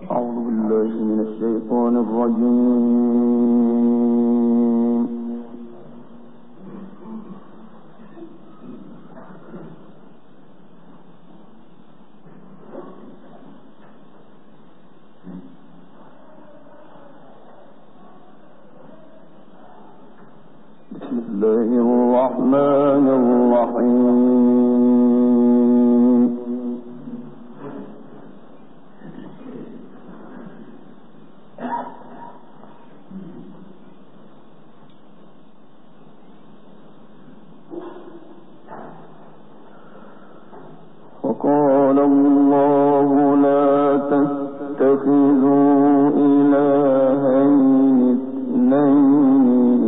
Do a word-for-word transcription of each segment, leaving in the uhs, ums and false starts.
أعوذ بالله من الشيطان الرجيم. بسم الله الرحمن الرحيم. وقال الله لا تتخذوا إلهين اثنين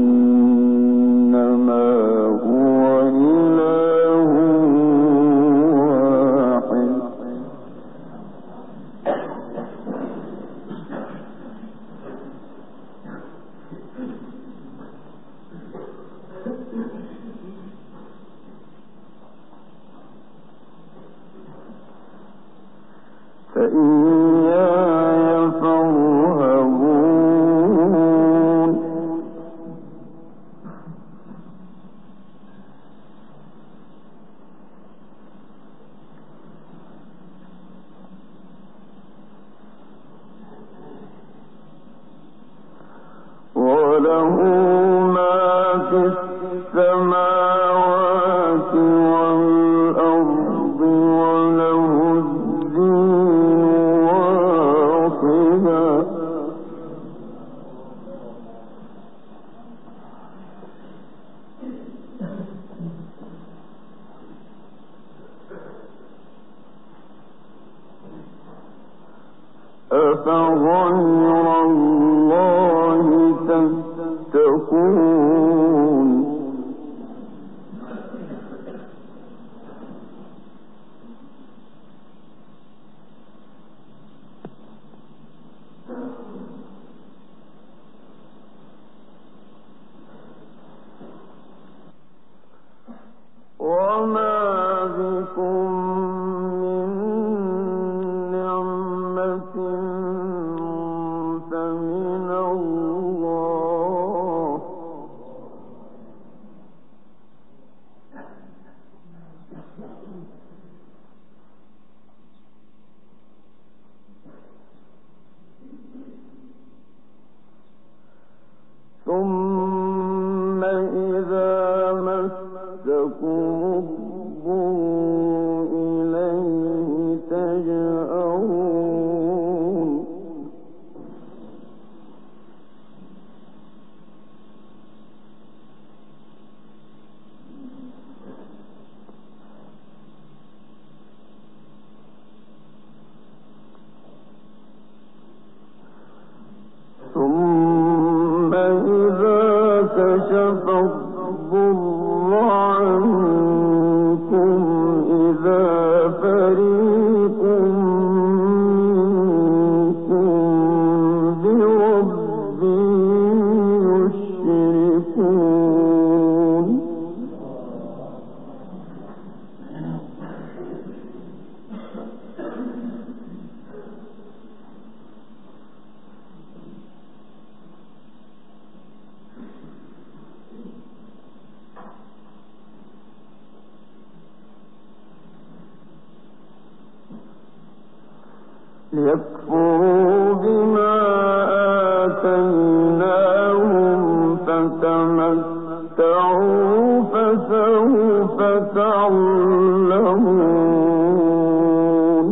إنما هو إله واحد فإياي فارهبون. وله ما في السماوات والأرض وله الدين واصبا. أفغير الله تتقون. وما بكم من نعمة فمن الله. ثم إذا مسكم الضر إليه تجأرون. ثم إذا كشف الضر عنكم إذا فريق منكم بربهم يشركون. ليكفروا بما آتيناهم فتمتعوا فسوف تعلمون.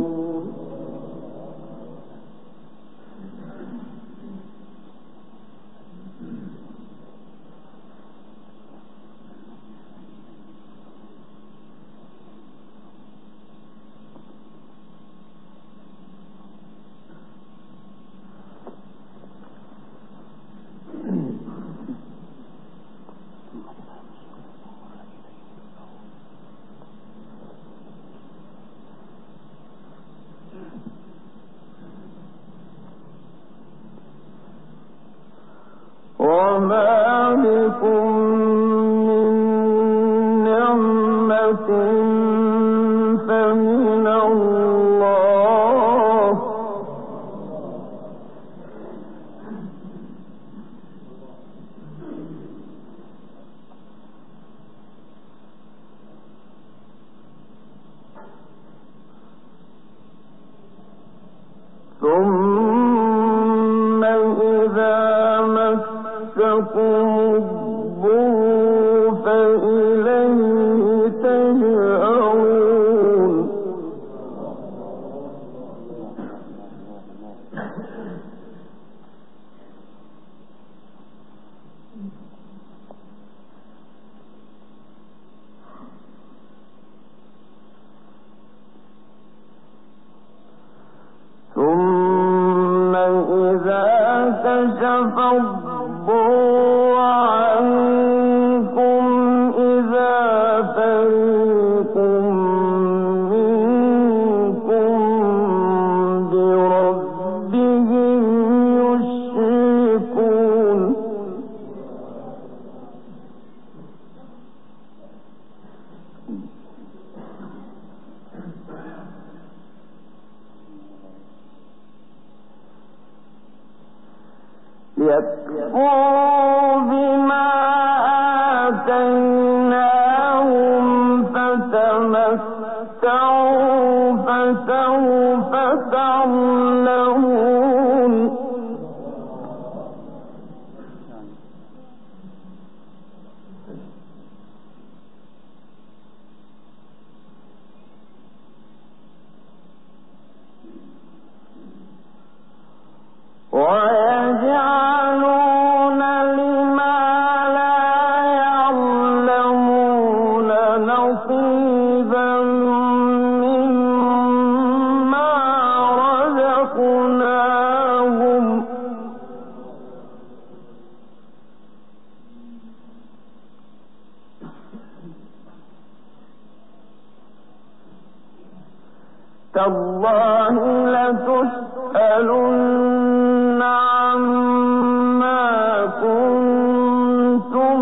ثم إذا مسكم الضر فإليه تجأرون ثم إذا كشف الضر عنكم إذا فريق منكم بربهم يشركون ليكفروا بما آتيناهم فتمتعوا فسوف تعلمون ويجعلون لما لا يعلمون نصيبا مما رزقناهم تالله لتسألن عما كنتم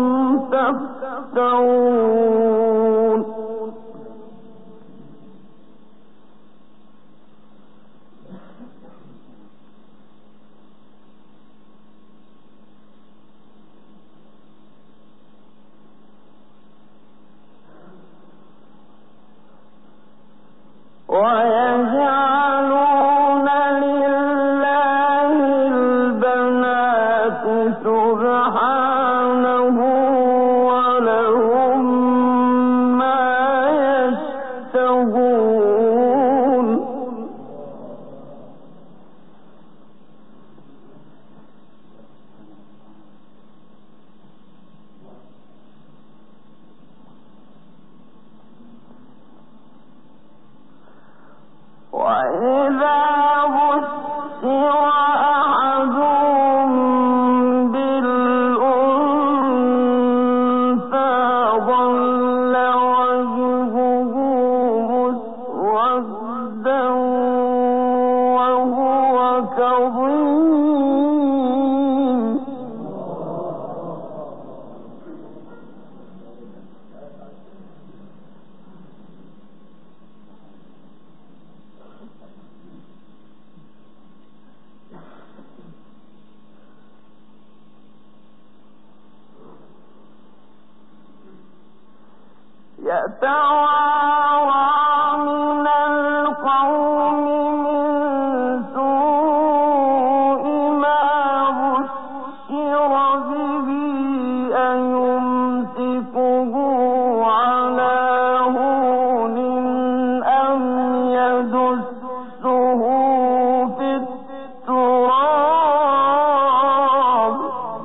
تفترون ويجعلون لله البنات سبحانه ولهم ما يشتهون وإذا بشر أحدهم بالأنثى ظل وجهه مسودا وهو كظيم يتوارى من القوم من سوء ما بشر به أيمسكه على هون أم يدسه في التراب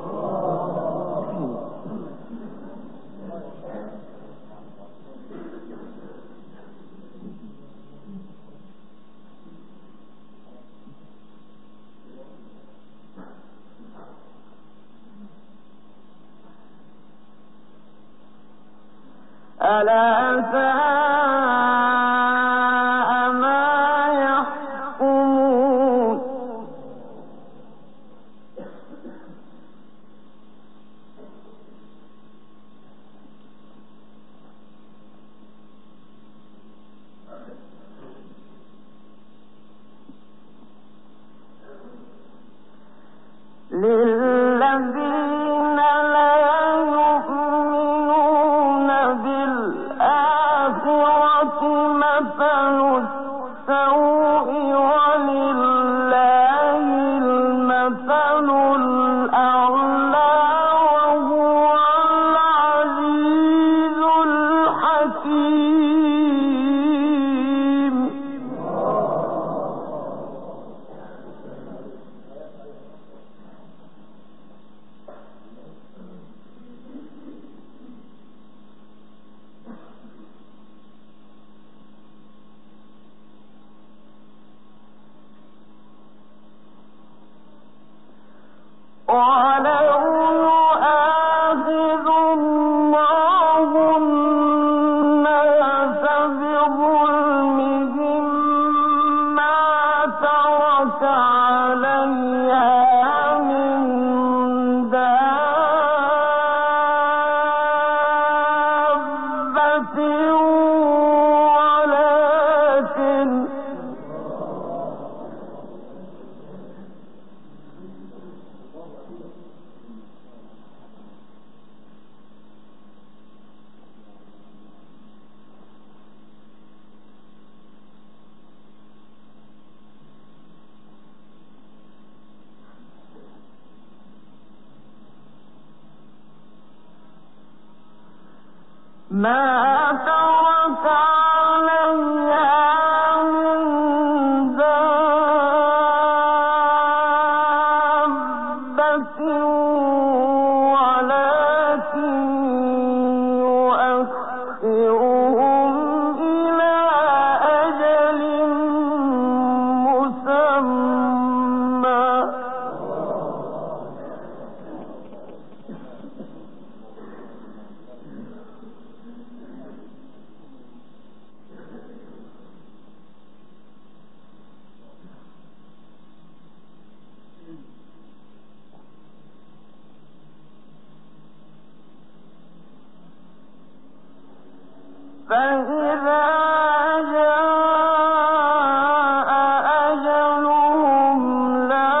ألا ساء ما يحكمون للذين لا يؤمنون بالآخرة مثل السوء ولله ما ترك عليها من دابة ولكن يؤخرهم إلى أجل مسمى. فإذا جاء أجلهم لا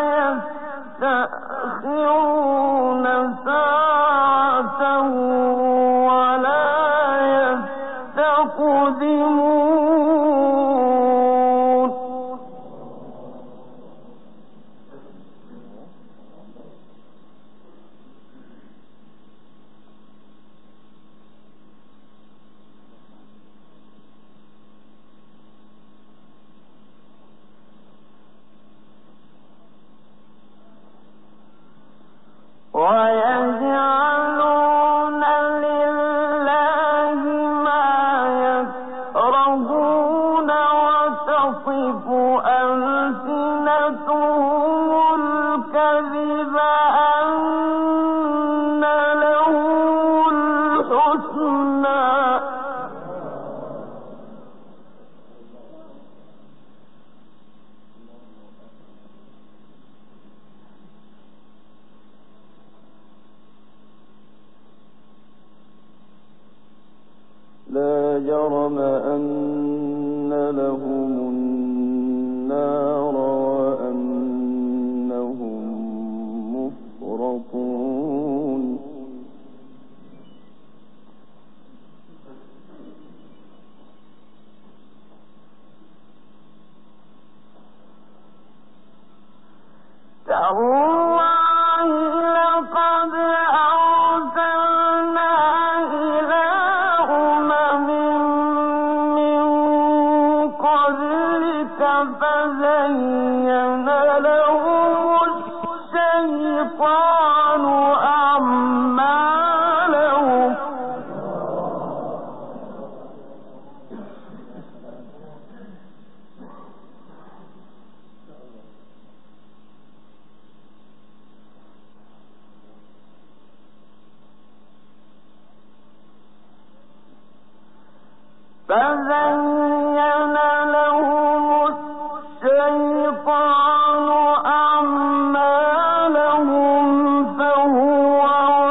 يستأخرون ساعة ولا يستقدمون. ويجعلون لله ما يكرهون وتصف ألسنتهم الكذب أن لهم الحسنى. لا جرم أن لهم النار وأنهم مفرطون. تالله لقد أرسلنا إلى أمم من قبلك فزين لهم الشيطان أعمالهم فزين لهم الشيطان أعمالهم فهو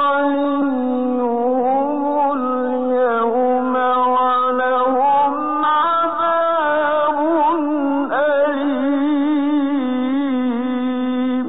وليهم اليوم ولهم عذاب أليم.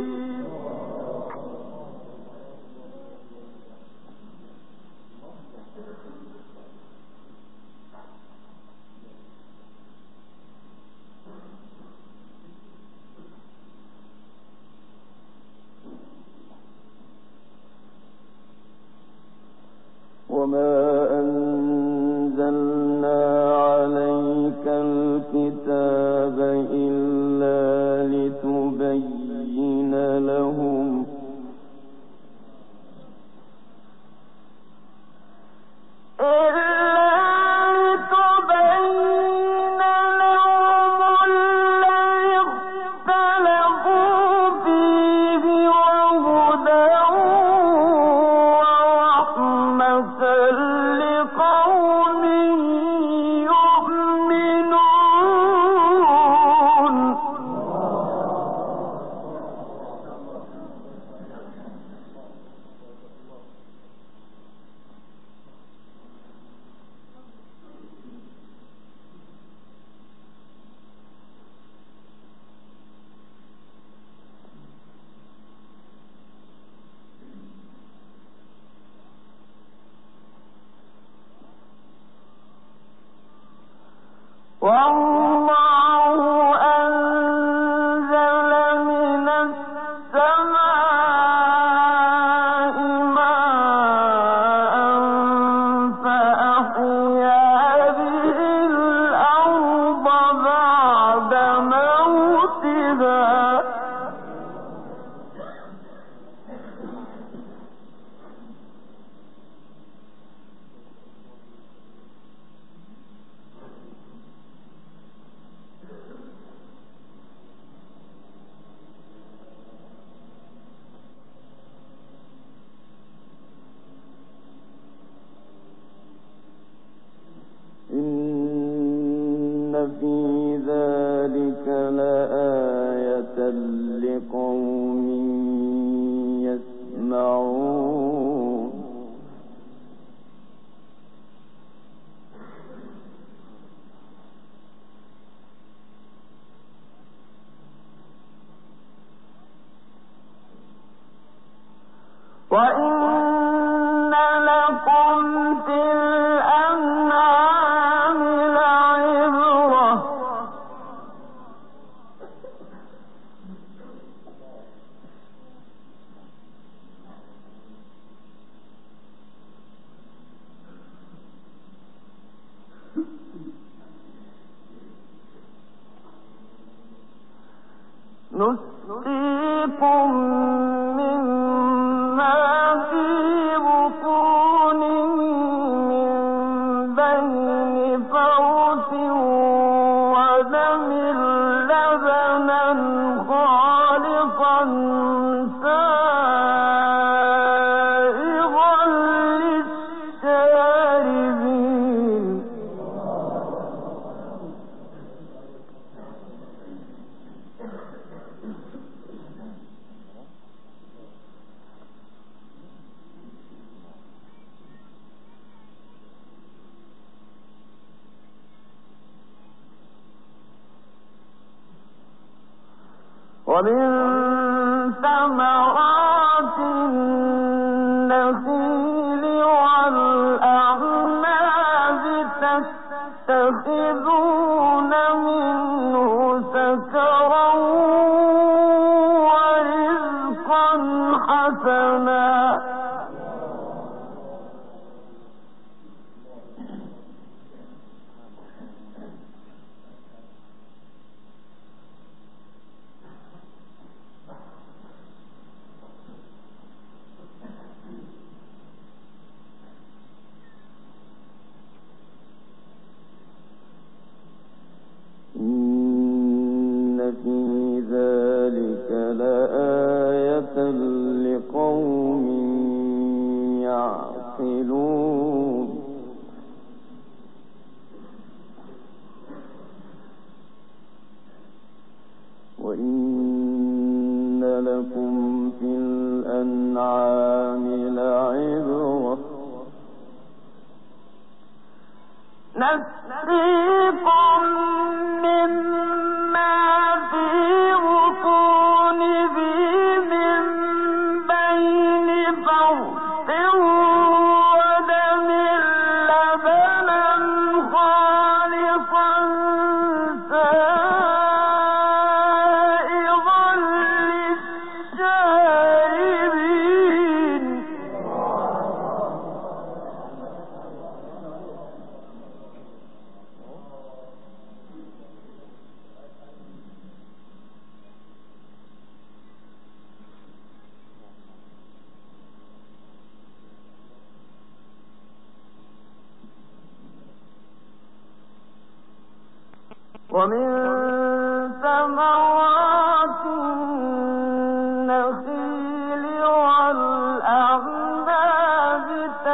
وَإِنَّ لَكُمْ فِي الْأَنْعَامِ لَعِبْرَةً ۖ نُسْقِيكُم مِّمَّا فِي بُطُونِهِ مِن بَيْنِ فَرْثٍ وَدَمٍ لَّبَنًا خَالِصًا سَائِغًا لِّلشَّارِبِينَ. وَمِن ثَمَرَاتِ النَّخِيلِ وَالْأَعْنَابِ تَتَّخِذُونَ مِنْهُ سَكَرًا وَرِزْقًا حَسَنًا. إِنَّ فِي ذَلِكَ لَآيَةً لِقَوْمٍ يَعْقِلُونَ. وَإِنَّ لَكُمْ فِي الْأَنْعَامِ لَعِبْرَةً ۖ نَسْقِيكُم مِّمَّا فِي بُطُونِهِ مِن بَيْنِ فَرْثٍ وَدَمٍ لَّبَنًا خَالِصًا سَائِغًا لِّلشَّارِبِينَ. وَمِن ثَمَرَاتِ النَّخِيلِ وَالْأَعْنَابِ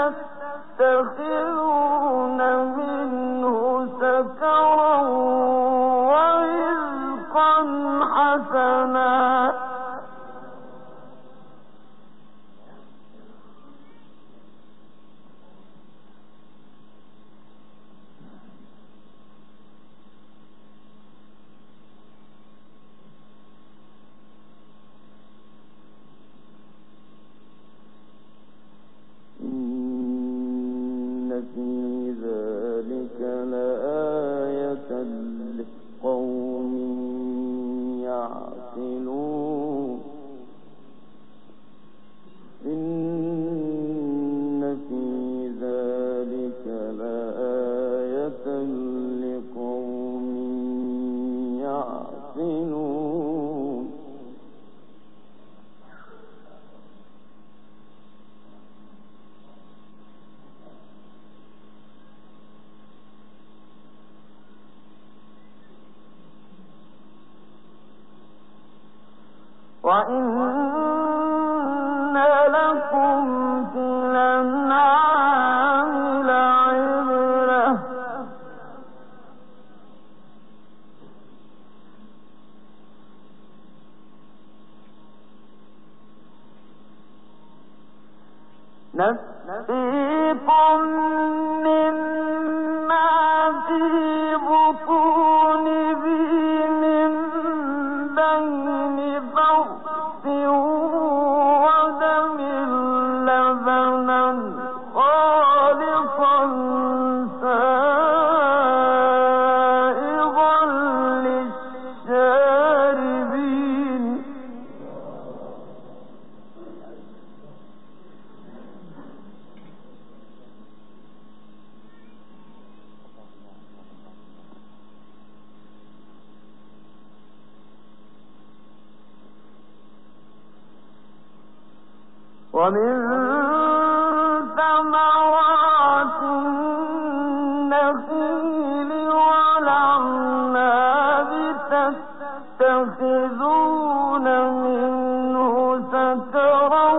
تَتَّخِذُونَ مِنْهُ سَكَرًا وَرِزْقًا حَسَنًا. إِنَّ فِي ذَلِكَ لَآيَةً يعقلون إن في ذلك لآية لقوم يعقلون وإن لكم في الأنعام لعبرة نسقيكم مما في بطونه من بين فرث ودم لبنا خالصا سائغا للشاربين ومن ثمرات النخيل والأعناب تتخذون منه سكرا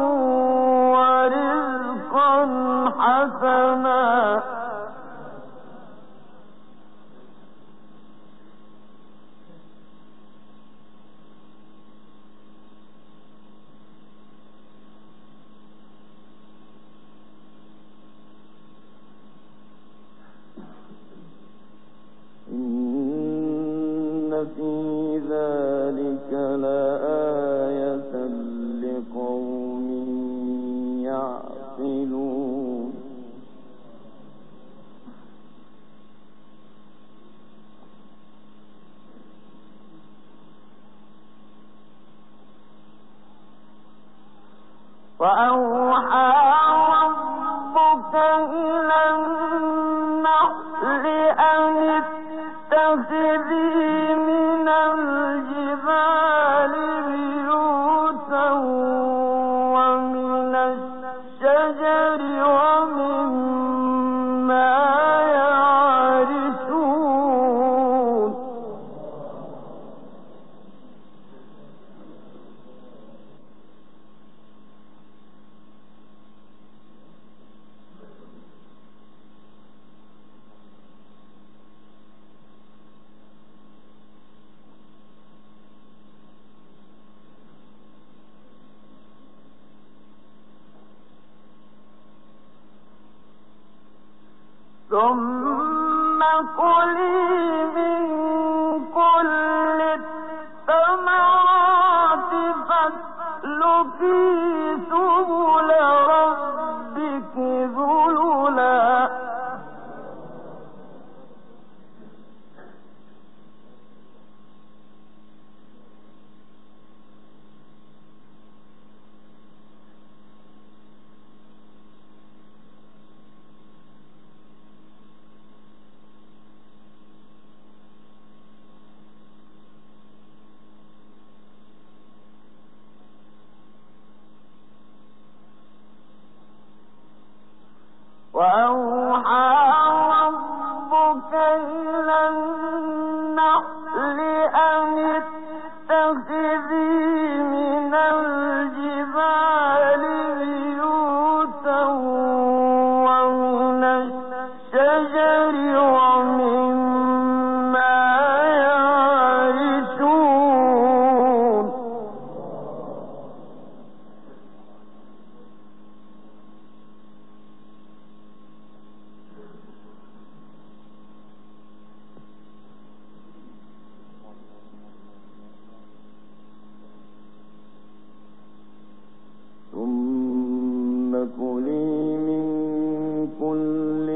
ورزقا حسنا إن في ذلك لآية لقوم يعقلون وأوحى ربك إلى النحل أن اتخذي من الجبال بيوتا ومن الشجر ومما يعرشون ثم كلي من كل الثمرات فاسلكي سبل ربك ذللا وأوحى ربك إلى النحل أن اتخذي من الجبال بيوتا ومن الشجر ومما يعرشون ثم كلي من كل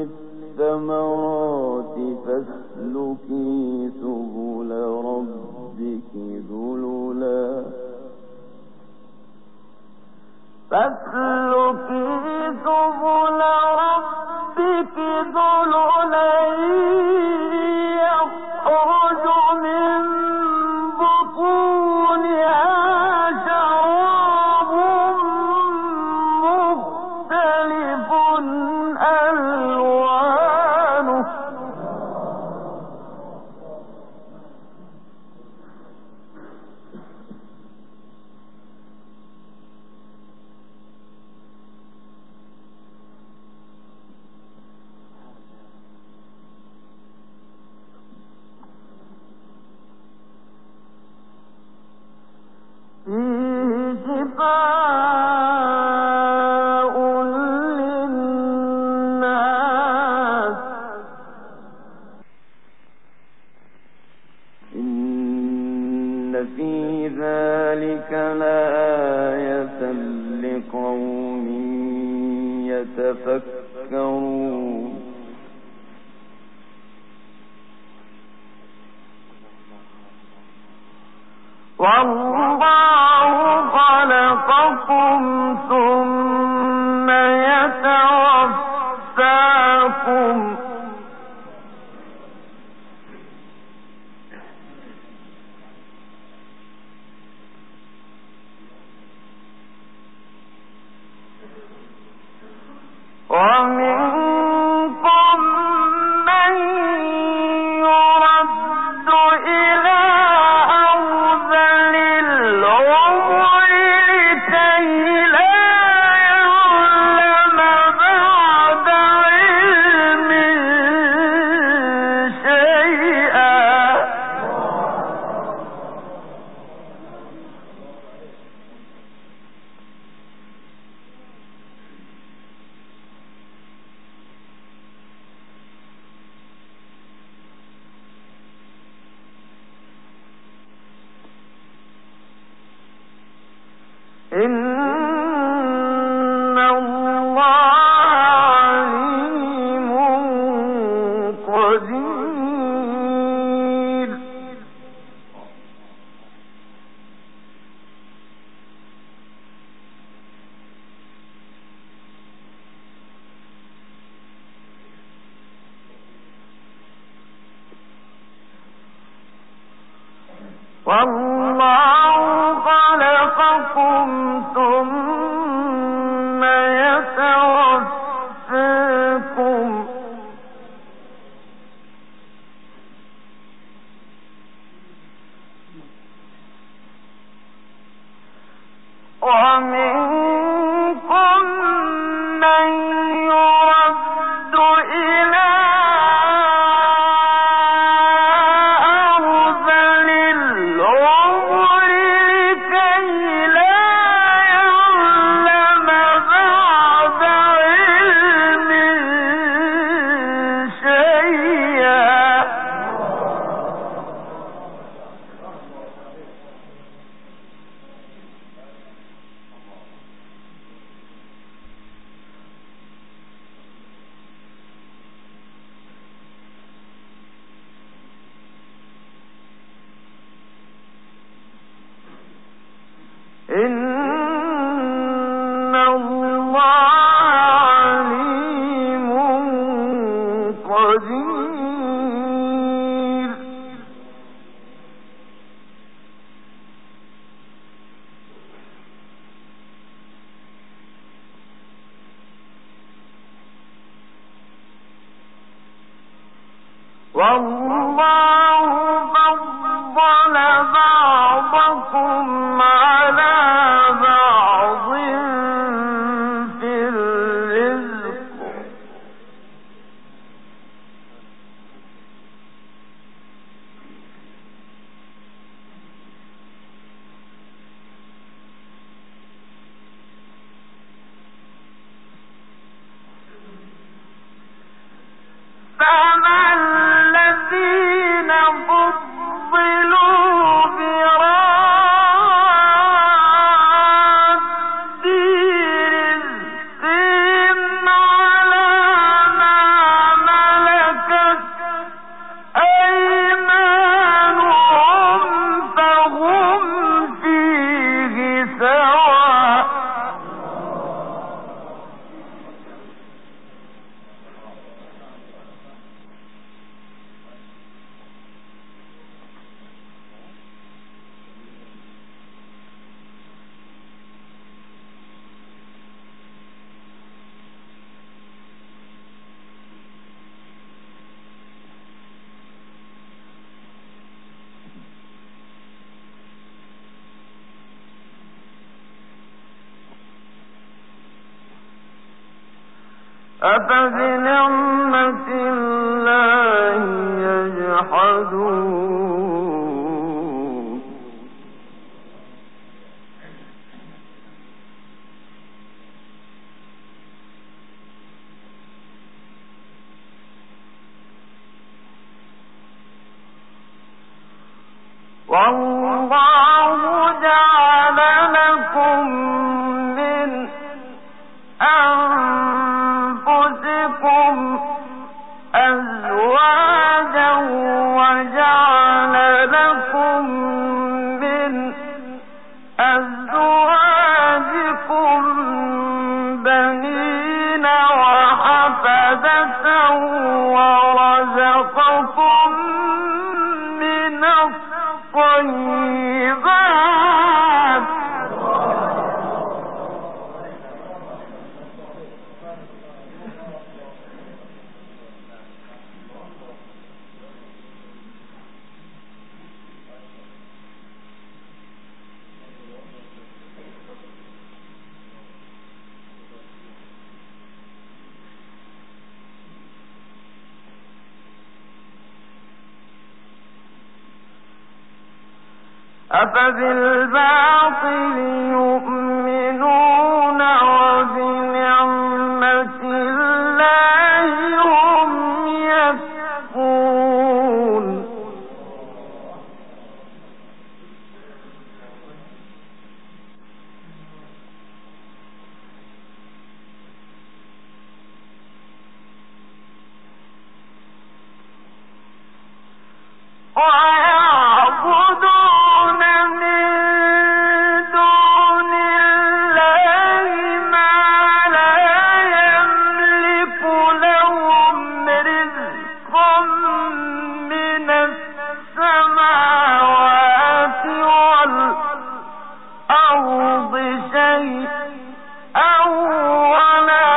الثمرات فاسلكي سبل ربك ذللا أفبنعمة الله يجحدون أفبالباطل يؤمنون وبنعمة الله هم يكفرون ويعبدون من دون الله ما لا يملك لهم رزقا من السماوات والأرض شيئا ولا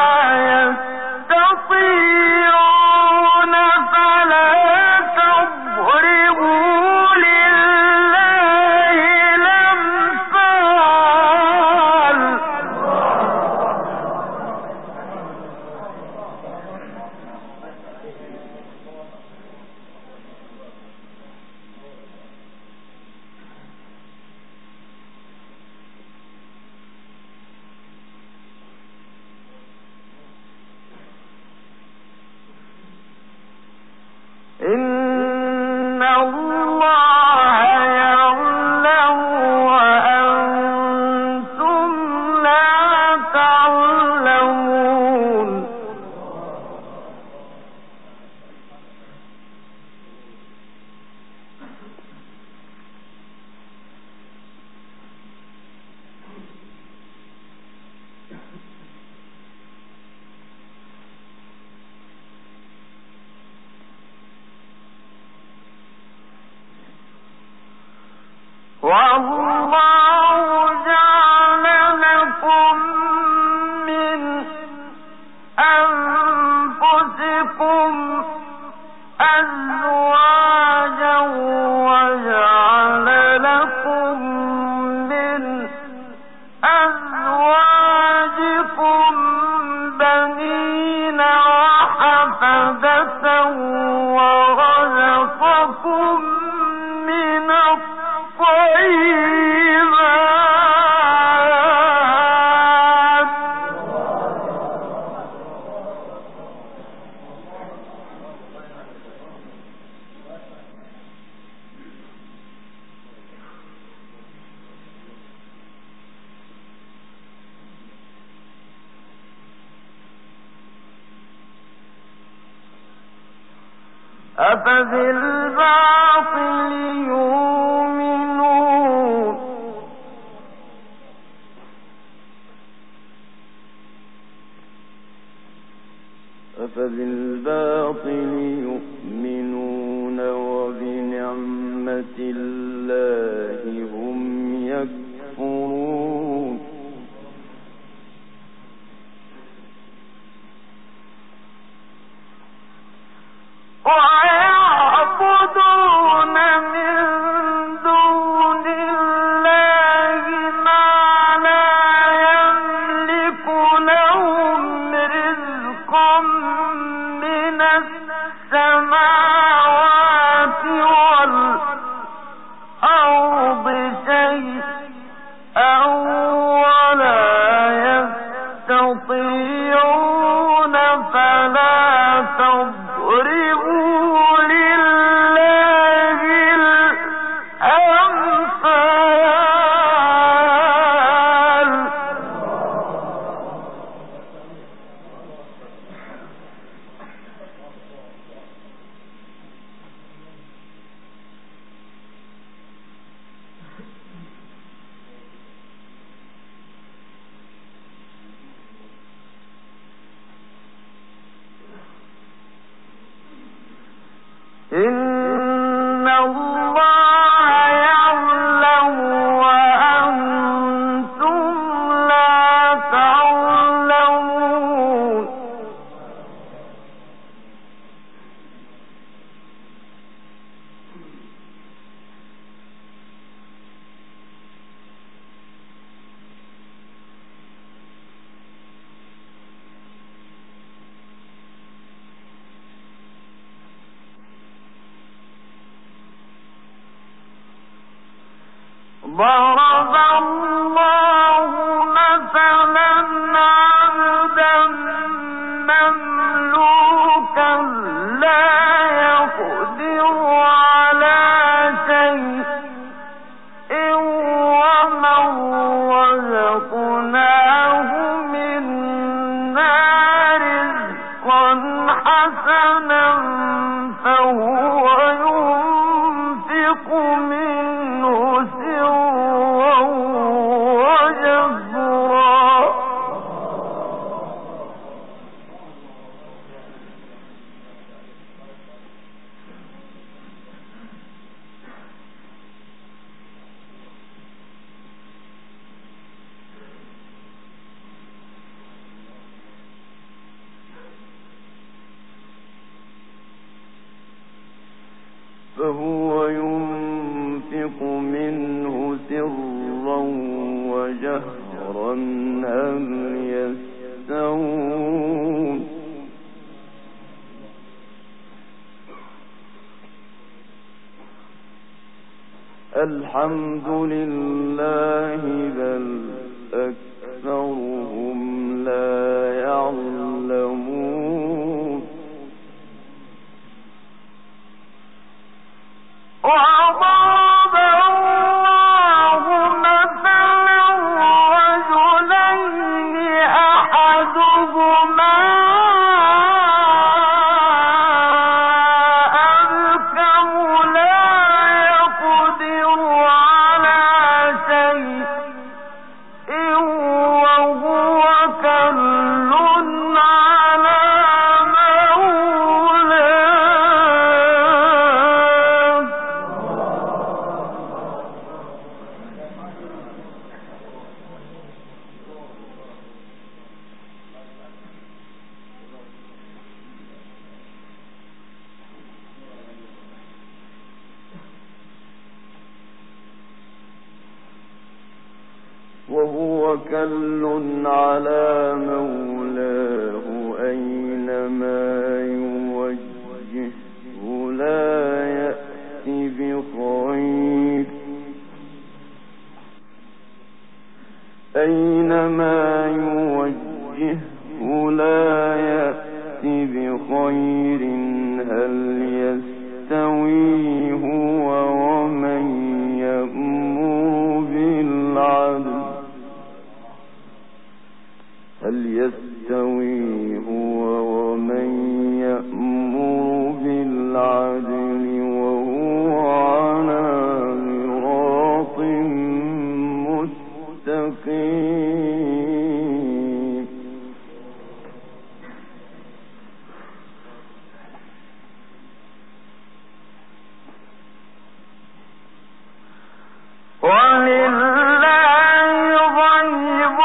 يستطيعون فلا تضربوا لله الأمثال إن الله يعلم وأنتم لا تعلمون والله جعل لكم من أنفسكم أزواجا وجعل لكم من أزواجكم بنين وحفدة ورزقكم من الطيبات أفبالباطل يؤمنون أفبالباطل يؤمنون وبنعمة الله هم يكفرون ويعبدون من دون الله ما لا يملك لهم رزقا من السماوات والأرض إن الله يعلم وأنتم لا تعلمون. ضرب الله مثلا عبدا مملوكا لا يقدر على شيء ومن رزقناه منا رزقا حسنا فهو ينفق منه سرا وجهرا فهو ينفق منه سرا وجهرا هل يستوون الحمد لله بل أكثرهم لا يعلمون. وضرب الله مثلا رجلين أحدهما أبكم لا يقدر على شيء وهو كل على مولاه وهو كل على مولاه أينما يوجهه لا يأتي بخير أينما يوجهه لا يأتي بخير هل يستوي هو ومن يأمر بالعدل هل يستوي هو ومن يأمر بالعدل وهو على صراط مستقيم. ولله غيب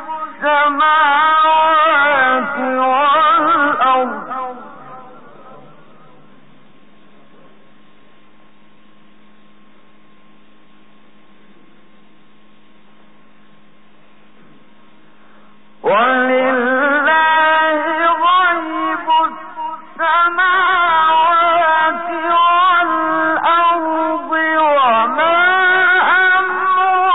السماوات والأرض ولله غيب السماوات والأرض وما أمر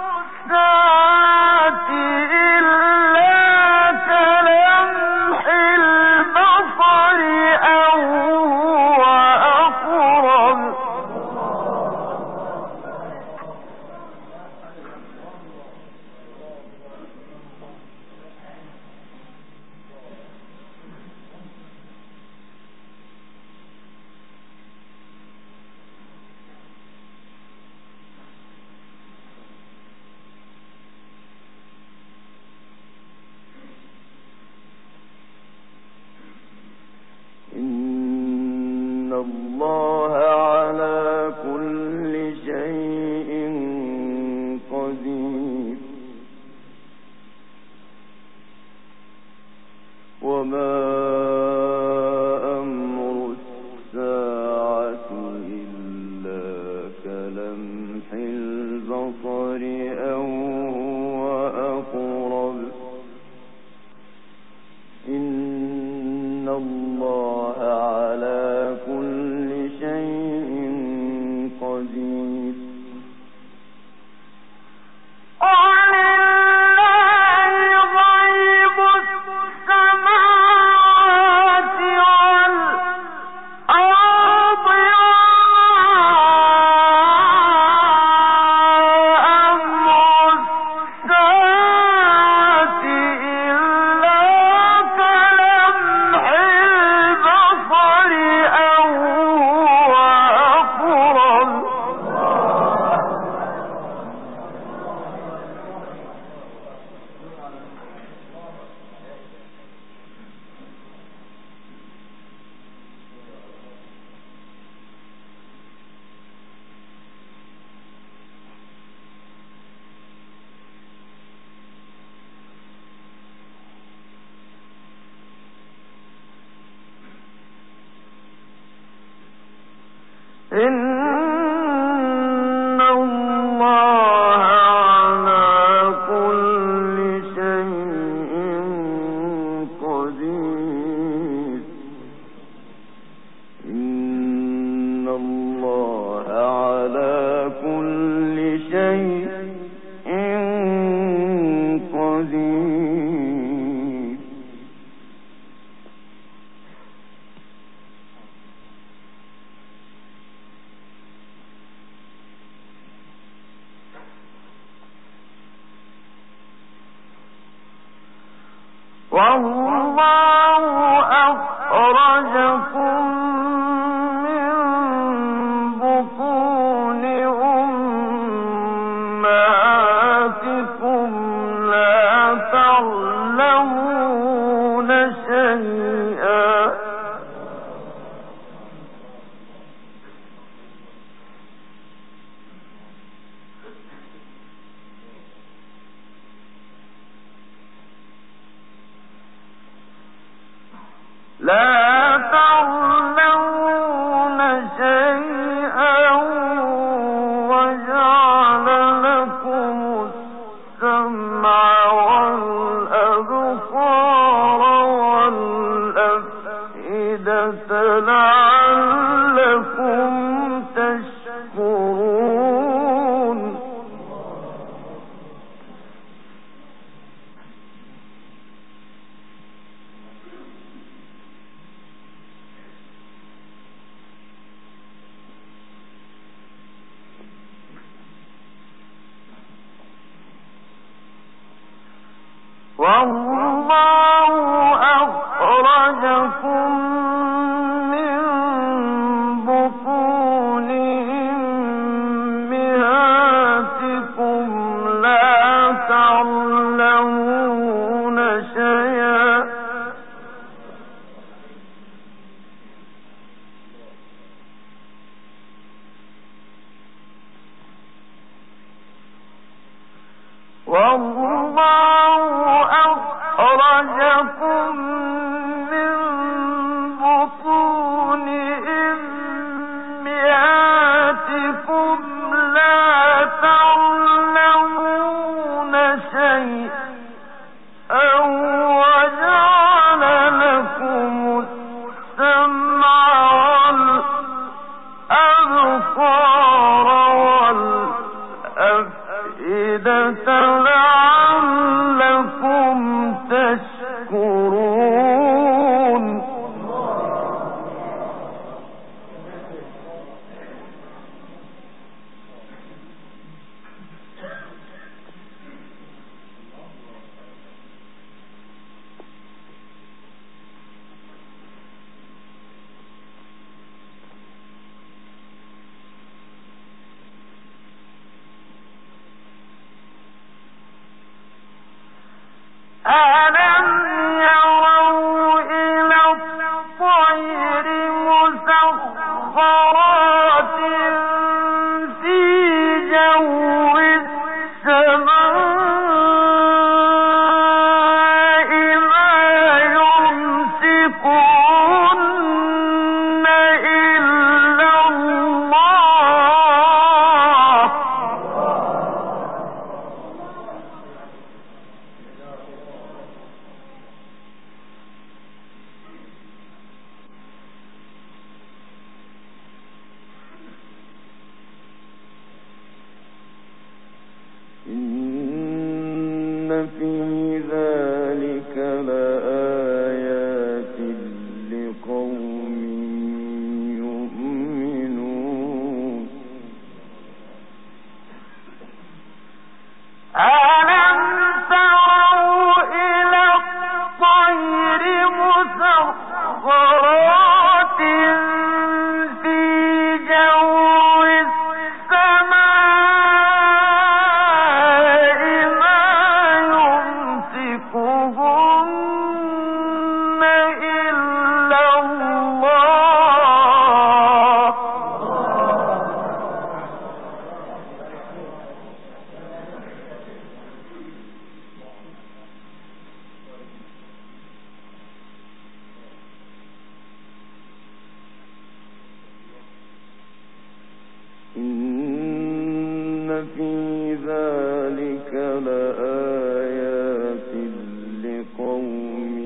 الساعة إلا كلمح البصر أو هو أقرب إن الله قدير وما أمر الساعة إلا كلمح البصر أو هو أقرب إن الله على كل شيء قدير إن الله على كل شيء قدير إن الله على كل شيء قدير والله أخرجكم من بطون أمهاتكم لا تعلمون شيئا لا تعلمون شيئا وجعل لكم السمع والأبصار والأفئدة لعلكم تشكرون والله أخرجكم من بطون أمهاتكم لا تعلمون شيئا والله أخرجكم من بطون أمهاتكم لا تعلمون شيئا وجعل لكم السمع والأبصار والأفئدة لعلكم تشكرون ألم في ذلك لآيات لقوم يؤمنون ألم تروا إلى الطير مسخرات في جو السماء ما يمسكهن إلا الله إن في ذلك لآيات لقوم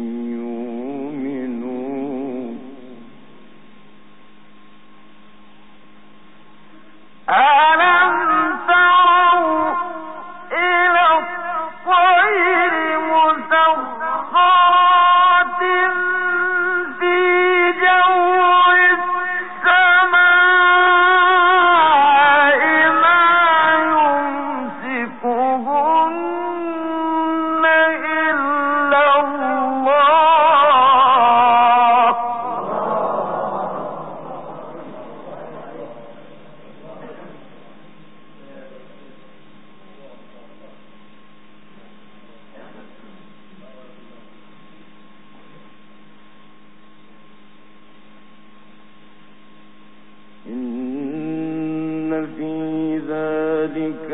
يؤمنون ألم تروا إلى الطير مسخرات في جو السماء ما يمسكهن إلا الله إن في ذلك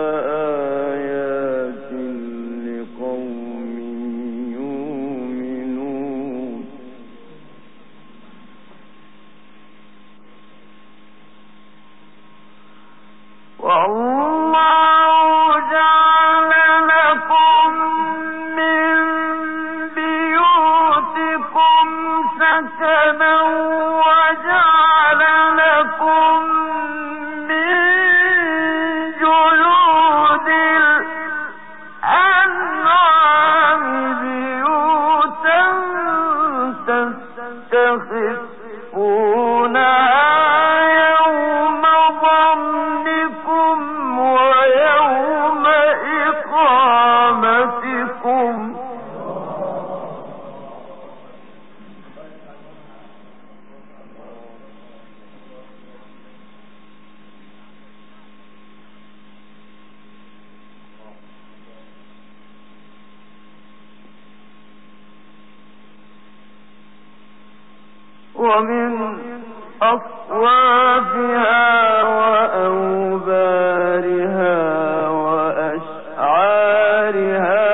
لآيات لقوم يؤمنون والله جعل لكم من بيوتكم سكنا وجعل لكم من جلود الأنعام بيوتا تستخفونها يوم ظنكم ويوم إقامتكم ومن أصوافها وأوبارها وأشعارها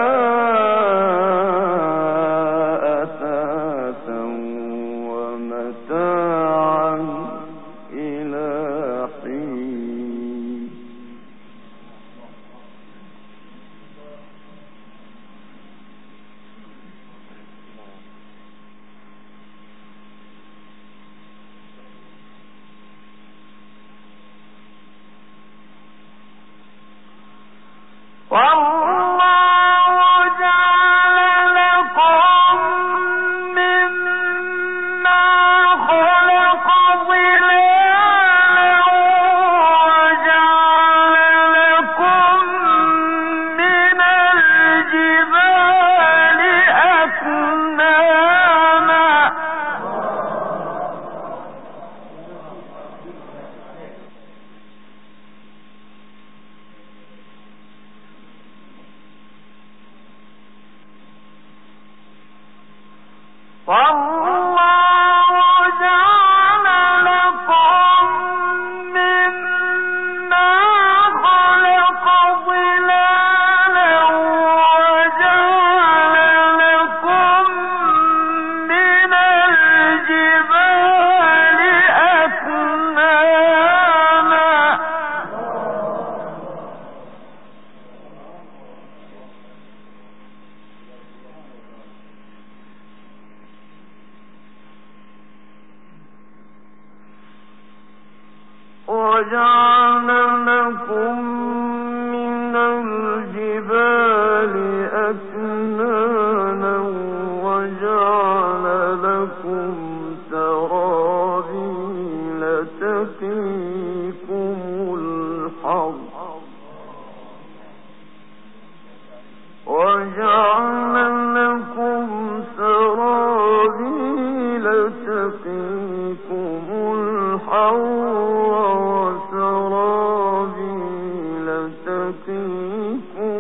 أثاثا ومتاعا إلى حين تقيكم